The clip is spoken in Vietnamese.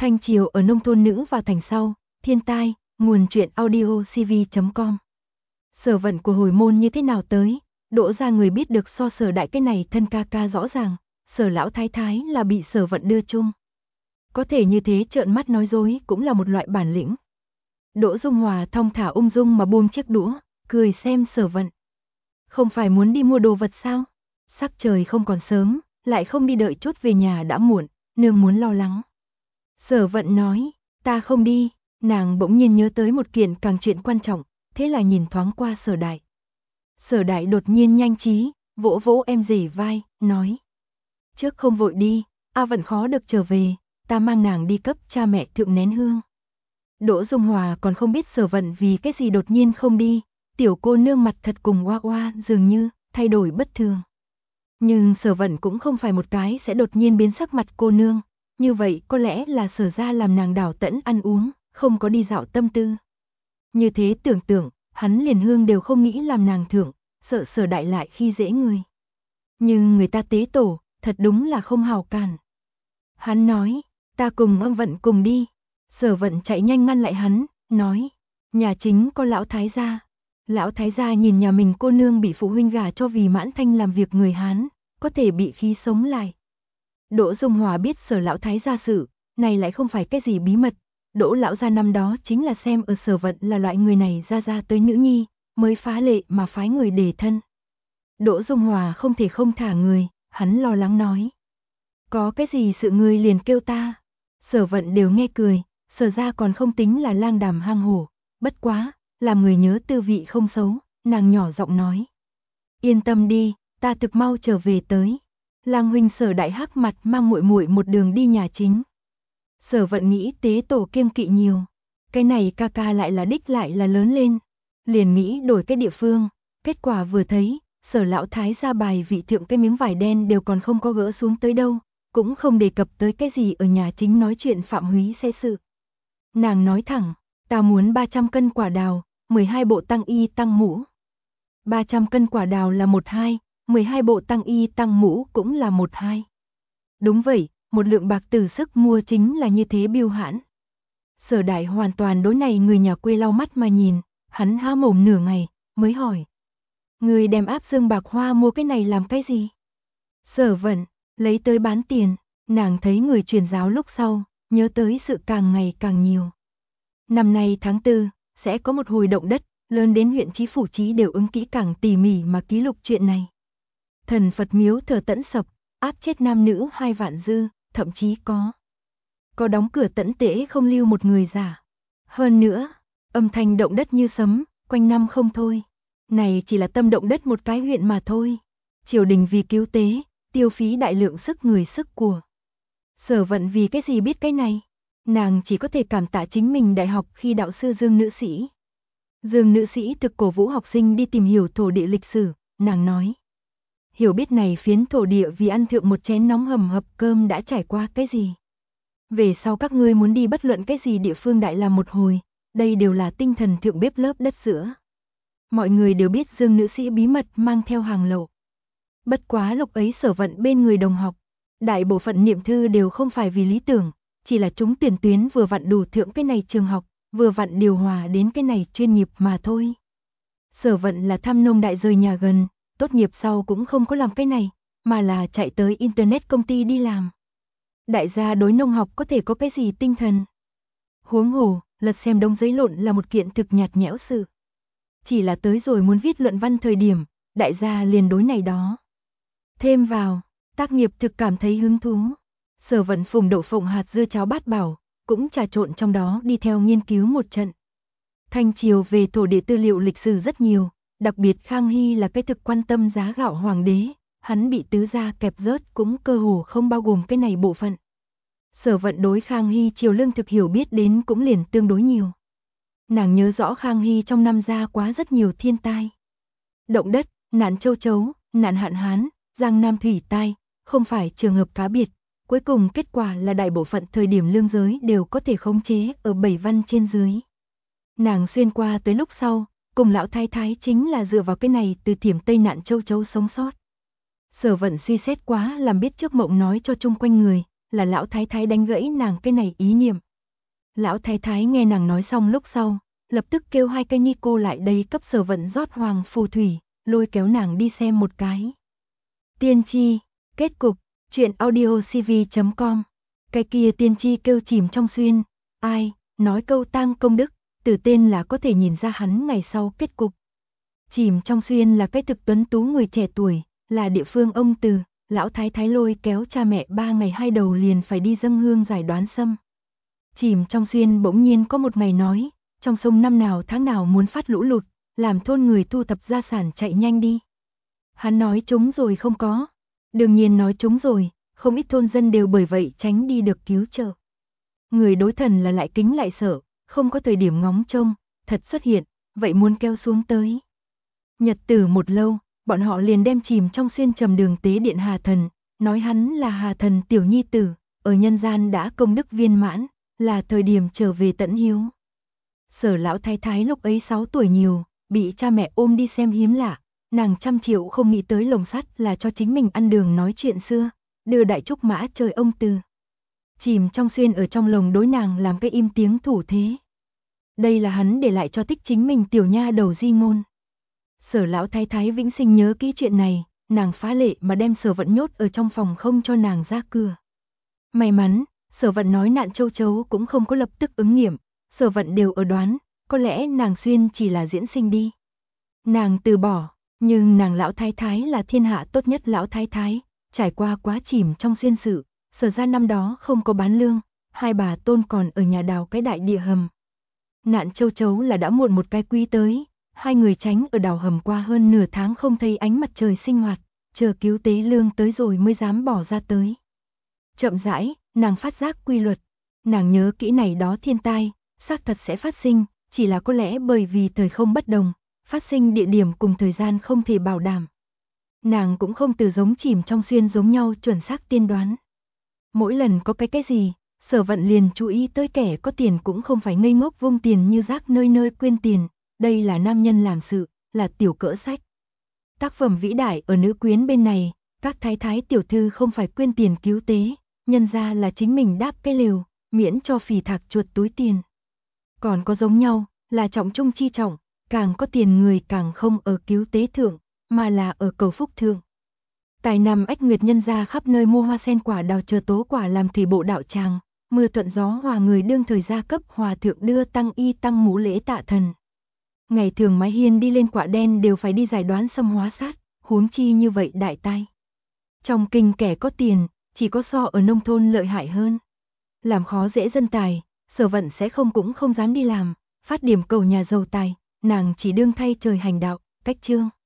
Thanh Triều ở nông thôn nữ vào thành sau, thiên tai, nguồn truyện audio cv.com. Sở vận của hồi môn như thế nào tới, đỗ ra người biết được so Sở đại cái này thân ca ca rõ ràng, Sở lão thái thái là bị Sở vận đưa chung. Có thể như thế trợn mắt nói dối cũng là một loại bản lĩnh. Đỗ Dung Hòa thong thả ung dung mà buông chiếc đũa, cười xem Sở vận. Không phải muốn đi mua đồ vật sao? Sắc trời không còn sớm, lại không đi đợi chút về nhà đã muộn, nương muốn lo lắng. Sở vận nói, ta không đi, nàng bỗng nhiên nhớ tới một kiện càng chuyện quan trọng, thế là nhìn thoáng qua Sở đại. Sở đại đột nhiên nhanh trí, vỗ vỗ em rể vai, nói. Trước không vội đi, A Vận khó được trở về, ta mang nàng đi cấp cha mẹ thượng nén hương. Đỗ Dung Hòa còn không biết Sở vận vì cái gì đột nhiên không đi, tiểu cô nương mặt thật cùng Oa Oa dường như thay đổi bất thường. Nhưng Sở vận cũng không phải một cái sẽ đột nhiên biến sắc mặt cô nương, như vậy có lẽ là Sở ra làm nàng đảo tẫn ăn uống, không có đi dạo tâm tư. Như thế tưởng tượng, hắn liền hương đều không nghĩ làm nàng thưởng, sợ Sở đại lại khi dễ người. Nhưng người ta tế tổ, thật đúng là không hào cản. Hắn nói, ta cùng âm vận cùng đi. Sở vận chạy nhanh ngăn lại hắn, nói, nhà chính có lão thái gia. Lão thái gia nhìn nhà mình cô nương bị phụ huynh gả cho vì mãn thanh làm việc người Hán, có thể bị khí sống lại. Đỗ Dung Hòa biết Sở lão thái gia sự, này lại không phải cái gì bí mật. Đỗ lão gia năm đó chính là xem ở Sở vận là loại người này ra tới nữ nhi, mới phá lệ mà phái người đề thân. Đỗ Dung Hòa không thể không thả người, hắn lo lắng nói. Có cái gì sự ngươi liền kêu ta. Sở vận đều nghe cười, Sở ra còn không tính là lang đàm hang hổ, bất quá, làm người nhớ tư vị không xấu, nàng nhỏ giọng nói. Yên tâm đi, ta thực mau trở về tới. Lang huynh Sở đại hắc mặt mang muội muội một đường đi nhà chính. Sở vận nghĩ tế tổ kiêng kỵ nhiều, cái này ca ca lại là đích lại là lớn lên, liền nghĩ đổi cái địa phương, kết quả vừa thấy, Sở lão thái gia bài vị thượng cái miếng vải đen đều còn không có gỡ xuống tới đâu, cũng không đề cập tới cái gì ở nhà chính nói chuyện Phạm Húy xe sự. Nàng nói thẳng, ta muốn 300 cân quả đào, 12 bộ tăng y tăng mũ. 300 cân quả đào là 12, 12 bộ tăng y tăng mũ cũng là 12. Đúng vậy, một lượng bạc từ sức mua chính là như thế biêu hãn. Sở đại hoàn toàn đối này người nhà quê lau mắt mà nhìn, hắn há mồm nửa ngày, mới hỏi. Người đem áp dương bạc hoa mua cái này làm cái gì? Sở vận, lấy tới bán tiền, nàng thấy người truyền giáo lúc sau, nhớ tới sự càng ngày càng nhiều. Năm nay tháng 4, sẽ có một hồi động đất, lớn đến huyện chí phủ chí đều ứng kỹ càng tỉ mỉ mà ký lục chuyện này. Thần Phật miếu thờ tẫn sập, áp chết nam nữ 2 vạn dư, thậm chí có đóng cửa tẫn tễ không lưu một người giả. Hơn nữa, âm thanh động đất như sấm, quanh năm không thôi. Này chỉ là tâm động đất một cái huyện mà thôi. Triều đình vì cứu tế, tiêu phí đại lượng sức người sức của. Sở vận vì cái gì biết cái này? Nàng chỉ có thể cảm tạ chính mình đại học khi đạo sư Dương nữ sĩ. Dương nữ sĩ thực cổ vũ học sinh đi tìm hiểu thổ địa lịch sử, nàng nói. Hiểu biết này phiến thổ địa vì ăn thượng một chén nóng hầm hập cơm đã trải qua cái gì. Về sau các ngươi muốn đi bất luận cái gì địa phương đại làm một hồi, đây đều là tinh thần thượng bếp lớp đất giữa. Mọi người đều biết Dương nữ sĩ bí mật mang theo hàng lậu. Bất quá lúc ấy Sở vận bên người đồng học, đại bộ phận niệm thư đều không phải vì lý tưởng, chỉ là chúng tuyển tuyến vừa vặn đủ thượng cái này trường học, vừa vặn điều hòa đến cái này chuyên nghiệp mà thôi. Sở vận là thăm nông đại rời nhà gần, tốt nghiệp sau cũng không có làm cái này, mà là chạy tới internet công ty đi làm. Đại gia đối nông học có thể có cái gì tinh thần. Huống hồ, lật xem đống giấy lộn là một kiện thực nhạt nhẽo sự. Chỉ là tới rồi muốn viết luận văn thời điểm, đại gia liền đối này đó. Thêm vào, tác nghiệp thực cảm thấy hứng thú. Sở vận phùng đậu phộng hạt dưa cháo bát bảo, cũng trà trộn trong đó đi theo nghiên cứu một trận. Thanh triều về thổ địa tư liệu lịch sử rất nhiều, đặc biệt Khang Hy là cái thực quan tâm giá gạo hoàng đế, hắn bị tứ gia kẹp rớt cũng cơ hồ không bao gồm cái này bộ phận. Sở vận đối Khang Hy triều lương thực hiểu biết đến cũng liền tương đối nhiều. Nàng nhớ rõ Khang Hy trong năm ra quá rất nhiều thiên tai. Động đất, nạn châu chấu, nạn hạn hán, giang nam thủy tai, không phải trường hợp cá biệt. Cuối cùng kết quả là đại bộ phận thời điểm lương giới đều có thể khống chế ở 7 văn trên dưới. Nàng xuyên qua tới lúc sau, cùng lão thái thái chính là dựa vào cái này từ thiểm tây nạn châu chấu sống sót. Sở vận suy xét quá làm biết trước mộng nói cho chung quanh người, là lão thái thái đánh gãy nàng cái này ý niệm. Lão thái thái nghe nàng nói xong lúc sau, lập tức kêu 2 cái ni cô lại đây cấp Sở Vận rót hoàng phù thủy, lôi kéo nàng đi xem một cái. Tiên tri, kết cục, truyện audiocv.com. Cái kia tiên tri kêu Chìm Trong Xuyên, ai, nói câu tang công đức, từ tên là có thể nhìn ra hắn ngày sau kết cục. Chìm Trong Xuyên là cái thực tuấn tú người trẻ tuổi, là địa phương ông từ, lão thái thái lôi kéo cha mẹ 3 ngày 2 đầu liền phải đi dâng hương giải đoán xâm. Chìm Trong Xuyên bỗng nhiên có một ngày nói, trong sông năm nào tháng nào muốn phát lũ lụt, làm thôn người thu thập gia sản chạy nhanh đi. Hắn nói trúng rồi không có. Đương nhiên nói trúng rồi, không ít thôn dân đều bởi vậy tránh đi được cứu trợ. Người đối thần là lại kính lại sợ, không có thời điểm ngóng trông, thật xuất hiện, vậy muốn kéo xuống tới. Nhật tử một lâu, bọn họ liền đem Chìm Trong Xuyên trầm đường tế điện Hà Thần, nói hắn là Hà Thần tiểu nhi tử, ở nhân gian đã công đức viên mãn, là thời điểm trở về tận hiếu. Sở lão thái thái lúc ấy 6 tuổi nhiều, bị cha mẹ ôm đi xem hiếm lạ, nàng trăm triệu không nghĩ tới lồng sắt là cho chính mình ăn đường nói chuyện xưa, đưa đại trúc mã chơi ông từ. Chìm Trong Xuyên ở trong lồng đối nàng làm cái im tiếng thủ thế. Đây là hắn để lại cho Tích chính mình tiểu nha đầu di ngôn. Sở lão thái thái vĩnh sinh nhớ kỹ chuyện này, nàng phá lệ mà đem Sở Vận nhốt ở trong phòng không cho nàng ra cửa. May mắn, Sở Vận nói nạn châu chấu cũng không có lập tức ứng nghiệm, Sở Vận đều ở đoán, có lẽ nàng Xuyên chỉ là diễn sinh đi. Nàng từ bỏ, nhưng nàng lão thái thái là thiên hạ tốt nhất lão thái thái, trải qua quá Chìm Trong Xuyên sự, Sở ra năm đó không có bán lương, 2 bà tôn còn ở nhà đào cái đại địa hầm. Nạn châu chấu là đã muộn một cái quý tới, 2 người tránh ở đào hầm qua hơn nửa tháng không thấy ánh mặt trời sinh hoạt, chờ cứu tế lương tới rồi mới dám bỏ ra tới. Chậm rãi, nàng phát giác quy luật, nàng nhớ kỹ này đó thiên tai, xác thật sẽ phát sinh, chỉ là có lẽ bởi vì thời không bất đồng, phát sinh địa điểm cùng thời gian không thể bảo đảm. Nàng cũng không từ giống Chìm Trong Xuyên giống nhau chuẩn xác tiên đoán. Mỗi lần có cái gì, Sở Vận liền chú ý tới kẻ có tiền cũng không phải ngây ngốc vung tiền như rác nơi nơi quên tiền, đây là nam nhân làm sự, là tiểu cỡ sách. Tác phẩm vĩ đại ở nữ quyến bên này, các thái thái tiểu thư không phải quên tiền cứu tế, nhân ra là chính mình đáp cái lều, miễn cho phì thạc chuột túi tiền. Còn có giống nhau, là trọng trung chi trọng, càng có tiền người càng không ở cứu tế thượng, mà là ở cầu phúc thượng. Tài năm ách nguyệt nhân ra khắp nơi mua hoa sen quả đào chờ tố quả làm thủy bộ đạo tràng, mưa thuận gió hòa người đương thời gia cấp hòa thượng đưa tăng y tăng mũ lễ tạ thần. Ngày thường mái hiên đi lên quả đen đều phải đi giải đoán xâm hóa sát, huống chi như vậy đại tai. Trong kinh kẻ có tiền, chỉ có so ở nông thôn lợi hại hơn. Làm khó dễ dân tài, Sở Vận sẽ cũng không dám đi làm, phát điểm cầu nhà giàu tài, nàng chỉ đương thay trời hành đạo, cách chương.